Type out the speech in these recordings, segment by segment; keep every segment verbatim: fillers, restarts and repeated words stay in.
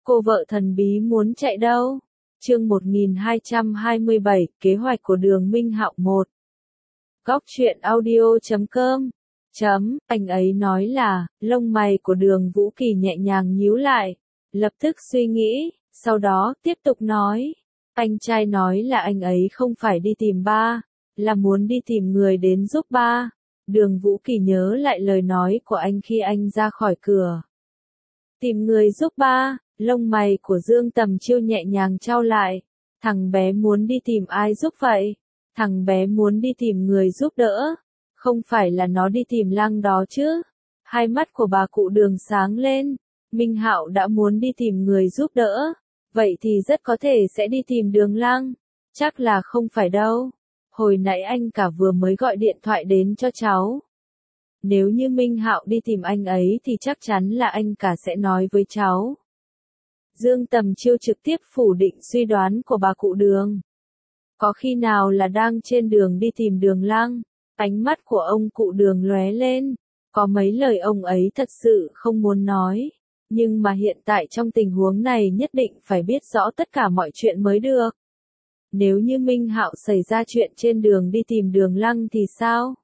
Cô vợ thần bí muốn chạy đâu? Chương một nghìn hai trăm hai mươi bảy, kế hoạch của Đường Minh Hạo một. Góc truyện audio chấm com. Chấm, anh ấy nói là, lông mày của Đường Vũ Kỳ nhẹ nhàng nhíu lại, lập tức suy nghĩ, sau đó tiếp tục nói. Anh trai nói là anh ấy không phải đi tìm ba, là muốn đi tìm người đến giúp ba. Đường Vũ Kỳ nhớ lại lời nói của anh khi anh ra khỏi cửa. Tìm người giúp ba, lông mày của Dương Tầm Chiêu nhẹ nhàng chau lại. Thằng bé muốn đi tìm ai giúp vậy? Thằng bé muốn đi tìm người giúp đỡ. Không phải là nó đi tìm Lăng đó chứ? Hai mắt của bà cụ Đường sáng lên. Minh Hạo đã muốn đi tìm người giúp đỡ. Vậy thì rất có thể sẽ đi tìm Đường Lăng. Chắc là không phải đâu. Hồi nãy anh cả vừa mới gọi điện thoại đến cho cháu. Nếu như Minh Hạo đi tìm anh ấy thì chắc chắn là anh cả sẽ nói với cháu. Dương Tầm Chiêu trực tiếp phủ định suy đoán của bà cụ Đường. Có khi nào là đang trên đường đi tìm Đường Lăng? Ánh mắt của ông cụ Đường lóe lên. Có mấy lời ông ấy thật sự không muốn nói. Nhưng mà hiện tại trong tình huống này nhất định phải biết rõ tất cả mọi chuyện mới được. Nếu như Minh Hạo xảy ra chuyện trên đường đi tìm Đường Lăng thì sao?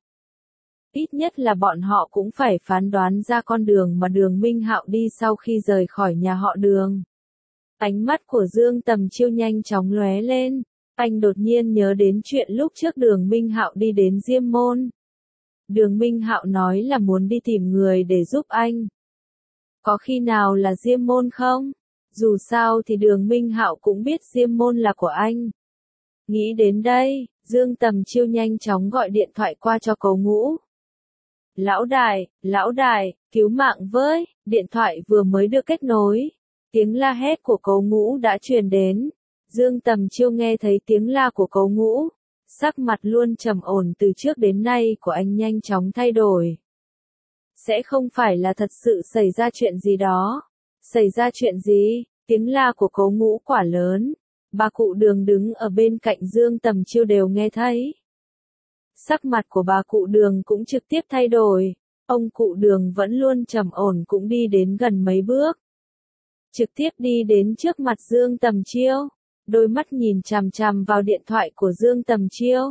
Ít nhất là bọn họ cũng phải phán đoán ra con đường mà Đường Minh Hạo đi sau khi rời khỏi nhà họ Đường. Ánh mắt của Dương Tầm Chiêu nhanh chóng lóe lên, anh đột nhiên nhớ đến chuyện lúc trước Đường Minh Hạo đi đến Diêm Môn. Đường Minh Hạo nói là muốn đi tìm người để giúp anh. Có khi nào là Diêm Môn không? Dù sao thì Đường Minh Hạo cũng biết Diêm Môn là của anh. Nghĩ đến đây, Dương Tầm Chiêu nhanh chóng gọi điện thoại qua cho Cố Ngũ. Lão đại, lão đại, cứu mạng với, điện thoại vừa mới được kết nối. Tiếng la hét của Cố Ngũ đã truyền đến. Dương Tầm Chiêu nghe thấy tiếng la của Cố Ngũ. Sắc mặt luôn trầm ổn từ trước đến nay của anh nhanh chóng thay đổi. Sẽ không phải là thật sự xảy ra chuyện gì đó. Xảy ra chuyện gì? Tiếng la của Cố Ngũ quả lớn. Bà cụ Đường đứng ở bên cạnh Dương Tầm Chiêu đều nghe thấy. Sắc mặt của bà cụ Đường cũng trực tiếp thay đổi. Ông cụ Đường vẫn luôn trầm ổn cũng đi đến gần mấy bước. Trực tiếp đi đến trước mặt Dương Tầm Chiêu. Đôi mắt nhìn chằm chằm vào điện thoại của Dương Tầm Chiêu.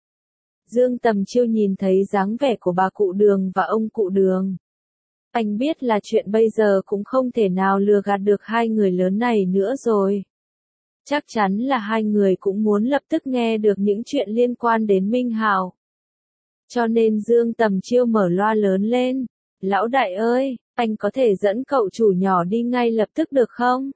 Dương Tầm Chiêu nhìn thấy dáng vẻ của bà cụ Đường và ông cụ Đường. Anh biết là chuyện bây giờ cũng không thể nào lừa gạt được hai người lớn này nữa rồi. Chắc chắn là hai người cũng muốn lập tức nghe được những chuyện liên quan đến Minh Hạo. Cho nên Dương Tầm Chiêu mở loa lớn lên. Lão đại ơi, anh có thể dẫn cậu chủ nhỏ đi ngay lập tức được không?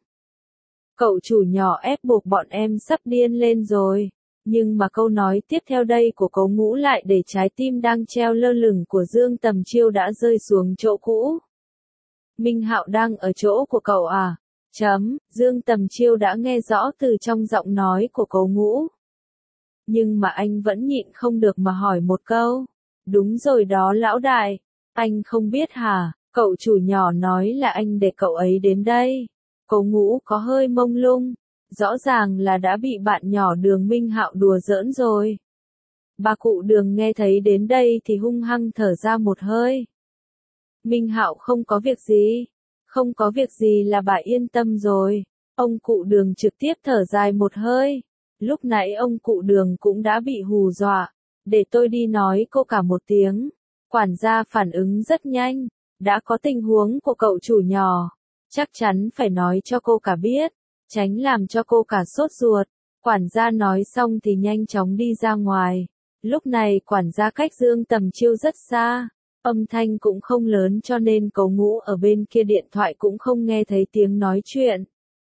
Cậu chủ nhỏ ép buộc bọn em sắp điên lên rồi. Nhưng mà câu nói tiếp theo đây của Cố Ngũ lại để trái tim đang treo lơ lửng của Dương Tầm Chiêu đã rơi xuống chỗ cũ. Minh Hạo đang ở chỗ của cậu à? Chấm, Dương Tầm Chiêu đã nghe rõ từ trong giọng nói của Cố Ngũ. Nhưng mà anh vẫn nhịn không được mà hỏi một câu. Đúng rồi đó lão đại, anh không biết hả? Cậu chủ nhỏ nói là anh để cậu ấy đến đây. Cố Ngũ có hơi mông lung, rõ ràng là đã bị bạn nhỏ Đường Minh Hạo đùa giỡn rồi. Bà cụ Đường nghe thấy đến đây thì hung hăng thở ra một hơi. Minh Hạo không có việc gì, không có việc gì là bà yên tâm rồi. Ông cụ Đường trực tiếp thở dài một hơi. Lúc nãy ông cụ Đường cũng đã bị hù dọa. Để tôi đi nói cô cả một tiếng. Quản gia phản ứng rất nhanh. Đã có tình huống của cậu chủ nhỏ. Chắc chắn phải nói cho cô cả biết. Tránh làm cho cô cả sốt ruột. Quản gia nói xong thì nhanh chóng đi ra ngoài. Lúc này quản gia cách Dương Tầm Chiêu rất xa. Âm thanh cũng không lớn cho nên Cố Ngũ ở bên kia điện thoại cũng không nghe thấy tiếng nói chuyện.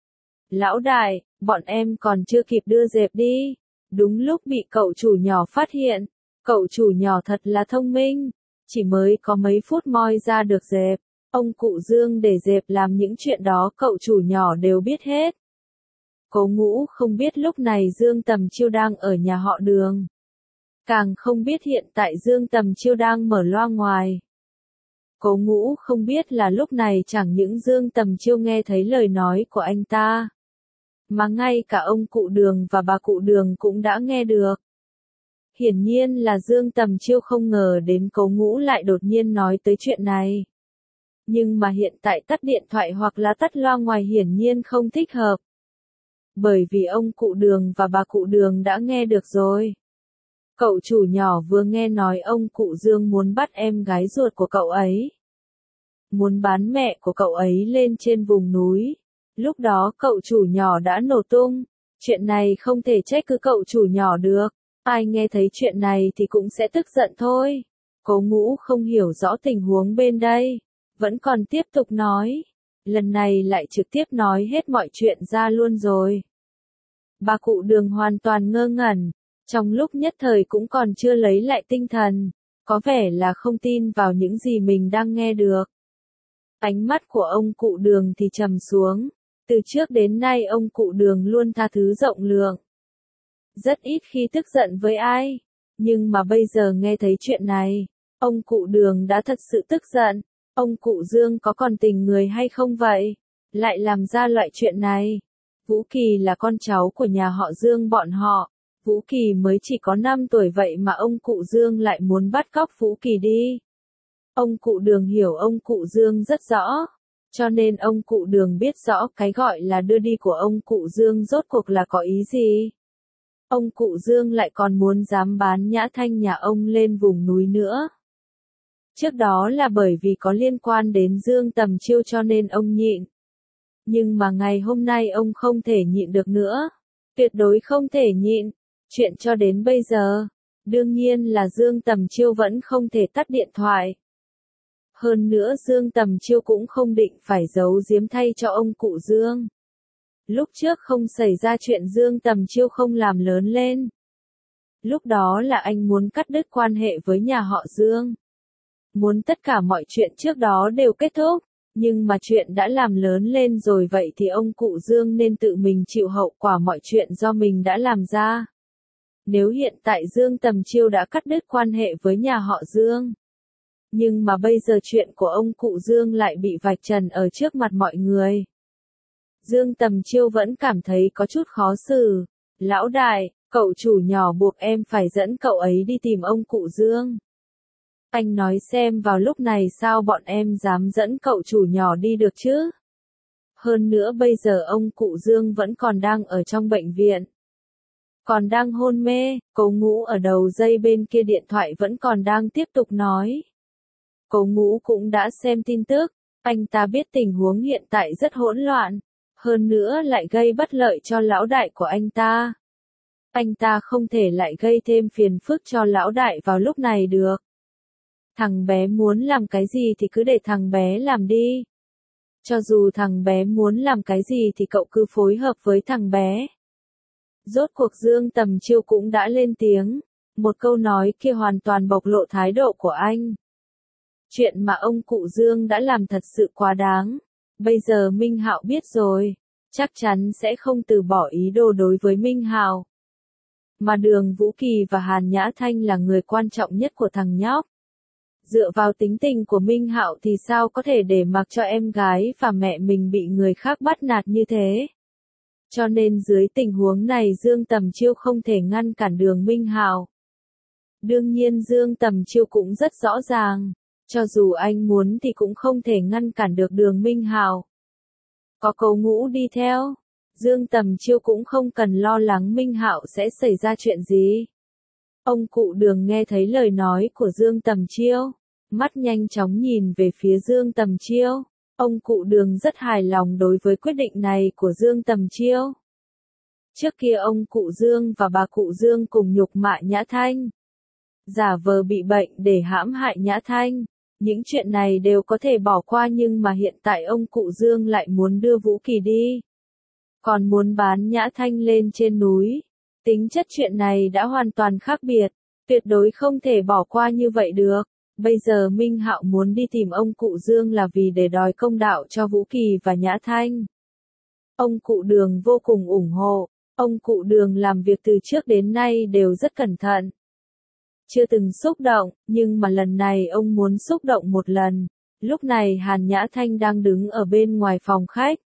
Lão đại, bọn em còn chưa kịp đưa dẹp đi. Đúng lúc bị cậu chủ nhỏ phát hiện. Cậu chủ nhỏ thật là thông minh. Chỉ mới có mấy phút moi ra được dẹp. Ông cụ Dương để dẹp làm những chuyện đó cậu chủ nhỏ đều biết hết. Cố Ngũ không biết lúc này Dương Tầm Chiêu đang ở nhà họ Đường. Càng không biết hiện tại Dương Tầm Chiêu đang mở loa ngoài. Cố Ngũ không biết là lúc này chẳng những Dương Tầm Chiêu nghe thấy lời nói của anh ta. Mà ngay cả ông cụ Đường và bà cụ Đường cũng đã nghe được. Hiển nhiên là Dương Tầm Chiêu không ngờ đến Cố Ngũ lại đột nhiên nói tới chuyện này. Nhưng mà hiện tại tắt điện thoại hoặc là tắt loa ngoài hiển nhiên không thích hợp. Bởi vì ông cụ Đường và bà cụ Đường đã nghe được rồi. Cậu chủ nhỏ vừa nghe nói ông cụ Dương muốn bắt em gái ruột của cậu ấy. Muốn bán mẹ của cậu ấy lên trên vùng núi. Lúc đó cậu chủ nhỏ đã nổ tung. Chuyện này không thể trách cứ cậu chủ nhỏ được. Ai nghe thấy chuyện này thì cũng sẽ tức giận thôi. Cố Ngũ không hiểu rõ tình huống bên đây. Vẫn còn tiếp tục nói. Lần này lại trực tiếp nói hết mọi chuyện ra luôn rồi. Bà cụ Đường hoàn toàn ngơ ngẩn. Trong lúc nhất thời cũng còn chưa lấy lại tinh thần. Có vẻ là không tin vào những gì mình đang nghe được. Ánh mắt của ông cụ Đường thì trầm xuống. Từ trước đến nay ông cụ Đường luôn tha thứ rộng lượng. Rất ít khi tức giận với ai. Nhưng mà bây giờ nghe thấy chuyện này, ông cụ Đường đã thật sự tức giận. Ông cụ Dương có còn tình người hay không vậy? Lại làm ra loại chuyện này. Vũ Kỳ là con cháu của nhà họ Dương bọn họ. Vũ Kỳ mới chỉ có năm tuổi vậy mà ông cụ Dương lại muốn bắt cóc Vũ Kỳ đi. Ông cụ Đường hiểu ông cụ Dương rất rõ. Cho nên ông cụ Đường biết rõ cái gọi là đưa đi của ông cụ Dương rốt cuộc là có ý gì. Ông cụ Dương lại còn muốn dám bán Nhã Thanh nhà ông lên vùng núi nữa. Trước đó là bởi vì có liên quan đến Dương Tầm Chiêu cho nên ông nhịn. Nhưng mà ngày hôm nay ông không thể nhịn được nữa. Tuyệt đối không thể nhịn. Chuyện cho đến bây giờ, đương nhiên là Dương Tầm Chiêu vẫn không thể tắt điện thoại. Hơn nữa Dương Tầm Chiêu cũng không định phải giấu giếm thay cho ông cụ Dương. Lúc trước không xảy ra chuyện Dương Tầm Chiêu không làm lớn lên. Lúc đó là anh muốn cắt đứt quan hệ với nhà họ Dương. Muốn tất cả mọi chuyện trước đó đều kết thúc. Nhưng mà chuyện đã làm lớn lên rồi vậy thì ông cụ Dương nên tự mình chịu hậu quả mọi chuyện do mình đã làm ra. Nếu hiện tại Dương Tầm Chiêu đã cắt đứt quan hệ với nhà họ Dương. Nhưng mà bây giờ chuyện của ông cụ Dương lại bị vạch trần ở trước mặt mọi người. Dương Tầm Chiêu vẫn cảm thấy có chút khó xử. Lão đại, cậu chủ nhỏ buộc em phải dẫn cậu ấy đi tìm ông cụ Dương. Anh nói xem vào lúc này sao bọn em dám dẫn cậu chủ nhỏ đi được chứ? Hơn nữa bây giờ ông cụ Dương vẫn còn đang ở trong bệnh viện. Còn đang hôn mê, Cố Ngũ ở đầu dây bên kia điện thoại vẫn còn đang tiếp tục nói. Cố Ngũ cũng đã xem tin tức, anh ta biết tình huống hiện tại rất hỗn loạn, hơn nữa lại gây bất lợi cho lão đại của anh ta. Anh ta không thể lại gây thêm phiền phức cho lão đại vào lúc này được. Thằng bé muốn làm cái gì thì cứ để thằng bé làm đi. Cho dù thằng bé muốn làm cái gì thì cậu cứ phối hợp với thằng bé. Rốt cuộc Dương Tầm Chiêu cũng đã lên tiếng. Một câu nói kia hoàn toàn bộc lộ thái độ của anh. Chuyện mà ông cụ Dương đã làm thật sự quá đáng. Bây giờ Minh Hạo biết rồi. Chắc chắn sẽ không từ bỏ ý đồ đối với Minh Hạo. Mà Đường Vũ Kỳ và Hàn Nhã Thanh là người quan trọng nhất của thằng nhóc. Dựa vào tính tình của Minh Hạo thì sao có thể để mặc cho em gái và mẹ mình bị người khác bắt nạt như thế. Cho nên dưới tình huống này Dương Tầm Chiêu không thể ngăn cản Đường Minh Hạo. Đương nhiên Dương Tầm Chiêu cũng rất rõ ràng, cho dù anh muốn thì cũng không thể ngăn cản được Đường Minh Hạo. Có Cố Ngũ đi theo, Dương Tầm Chiêu cũng không cần lo lắng Minh Hạo sẽ xảy ra chuyện gì. Ông cụ Đường nghe thấy lời nói của Dương Tầm Chiêu, mắt nhanh chóng nhìn về phía Dương Tầm Chiêu. Ông cụ Đường rất hài lòng đối với quyết định này của Dương Tầm Chiêu. Trước kia ông cụ Dương và bà cụ Dương cùng nhục mạ Nhã Thanh. Giả vờ bị bệnh để hãm hại Nhã Thanh. Những chuyện này đều có thể bỏ qua nhưng mà hiện tại ông cụ Dương lại muốn đưa Vũ Kỳ đi. Còn muốn bán Nhã Thanh lên trên núi. Tính chất chuyện này đã hoàn toàn khác biệt. Tuyệt đối không thể bỏ qua như vậy được. Bây giờ Minh Hạo muốn đi tìm ông cụ Dương là vì để đòi công đạo cho Vũ Kỳ và Nhã Thanh. Ông cụ Đường vô cùng ủng hộ. Ông cụ Đường làm việc từ trước đến nay đều rất cẩn thận. Chưa từng xúc động, nhưng mà lần này ông muốn xúc động một lần. Lúc này Hàn Nhã Thanh đang đứng ở bên ngoài phòng khách.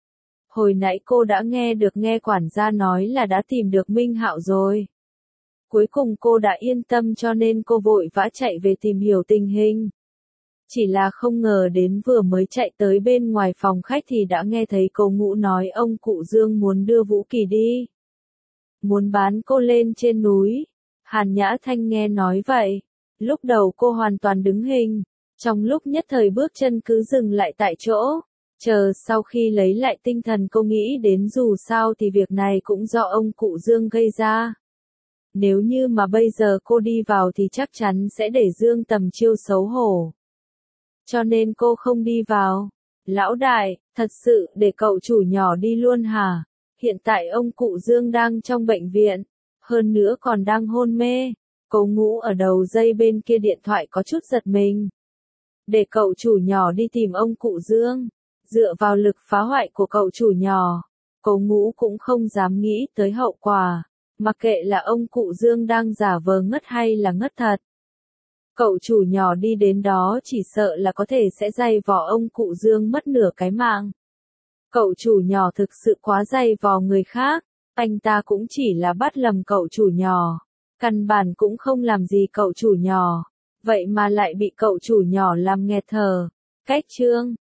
Hồi nãy cô đã nghe được nghe quản gia nói là đã tìm được Minh Hạo rồi. Cuối cùng cô đã yên tâm cho nên cô vội vã chạy về tìm hiểu tình hình. Chỉ là không ngờ đến vừa mới chạy tới bên ngoài phòng khách thì đã nghe thấy Cố Ngũ nói ông cụ Dương muốn đưa Vũ Kỳ đi. Muốn bán cô lên trên núi. Hàn Nhã Thanh nghe nói vậy. Lúc đầu cô hoàn toàn đứng hình. Trong lúc nhất thời bước chân cứ dừng lại tại chỗ. Chờ sau khi lấy lại tinh thần cô nghĩ đến dù sao thì việc này cũng do ông cụ Dương gây ra. Nếu như mà bây giờ cô đi vào thì chắc chắn sẽ để Dương Tầm Chiêu xấu hổ. Cho nên cô không đi vào. Lão đại, thật sự để cậu chủ nhỏ đi luôn hả? Hiện tại ông cụ Dương đang trong bệnh viện. Hơn nữa còn đang hôn mê. Cố Ngũ ở đầu dây bên kia điện thoại có chút giật mình. Để cậu chủ nhỏ đi tìm ông cụ Dương. Dựa vào lực phá hoại của cậu chủ nhỏ, Cố Ngũ cũng không dám nghĩ tới hậu quả. Mặc kệ là ông cụ Dương đang giả vờ ngất hay là ngất thật. Cậu chủ nhỏ đi đến đó chỉ sợ là có thể sẽ dày vò ông cụ Dương mất nửa cái mạng. Cậu chủ nhỏ thực sự quá dày vò người khác, anh ta cũng chỉ là bắt lầm cậu chủ nhỏ. Căn bản cũng không làm gì cậu chủ nhỏ, vậy mà lại bị cậu chủ nhỏ làm nghẹt thở. Cách chương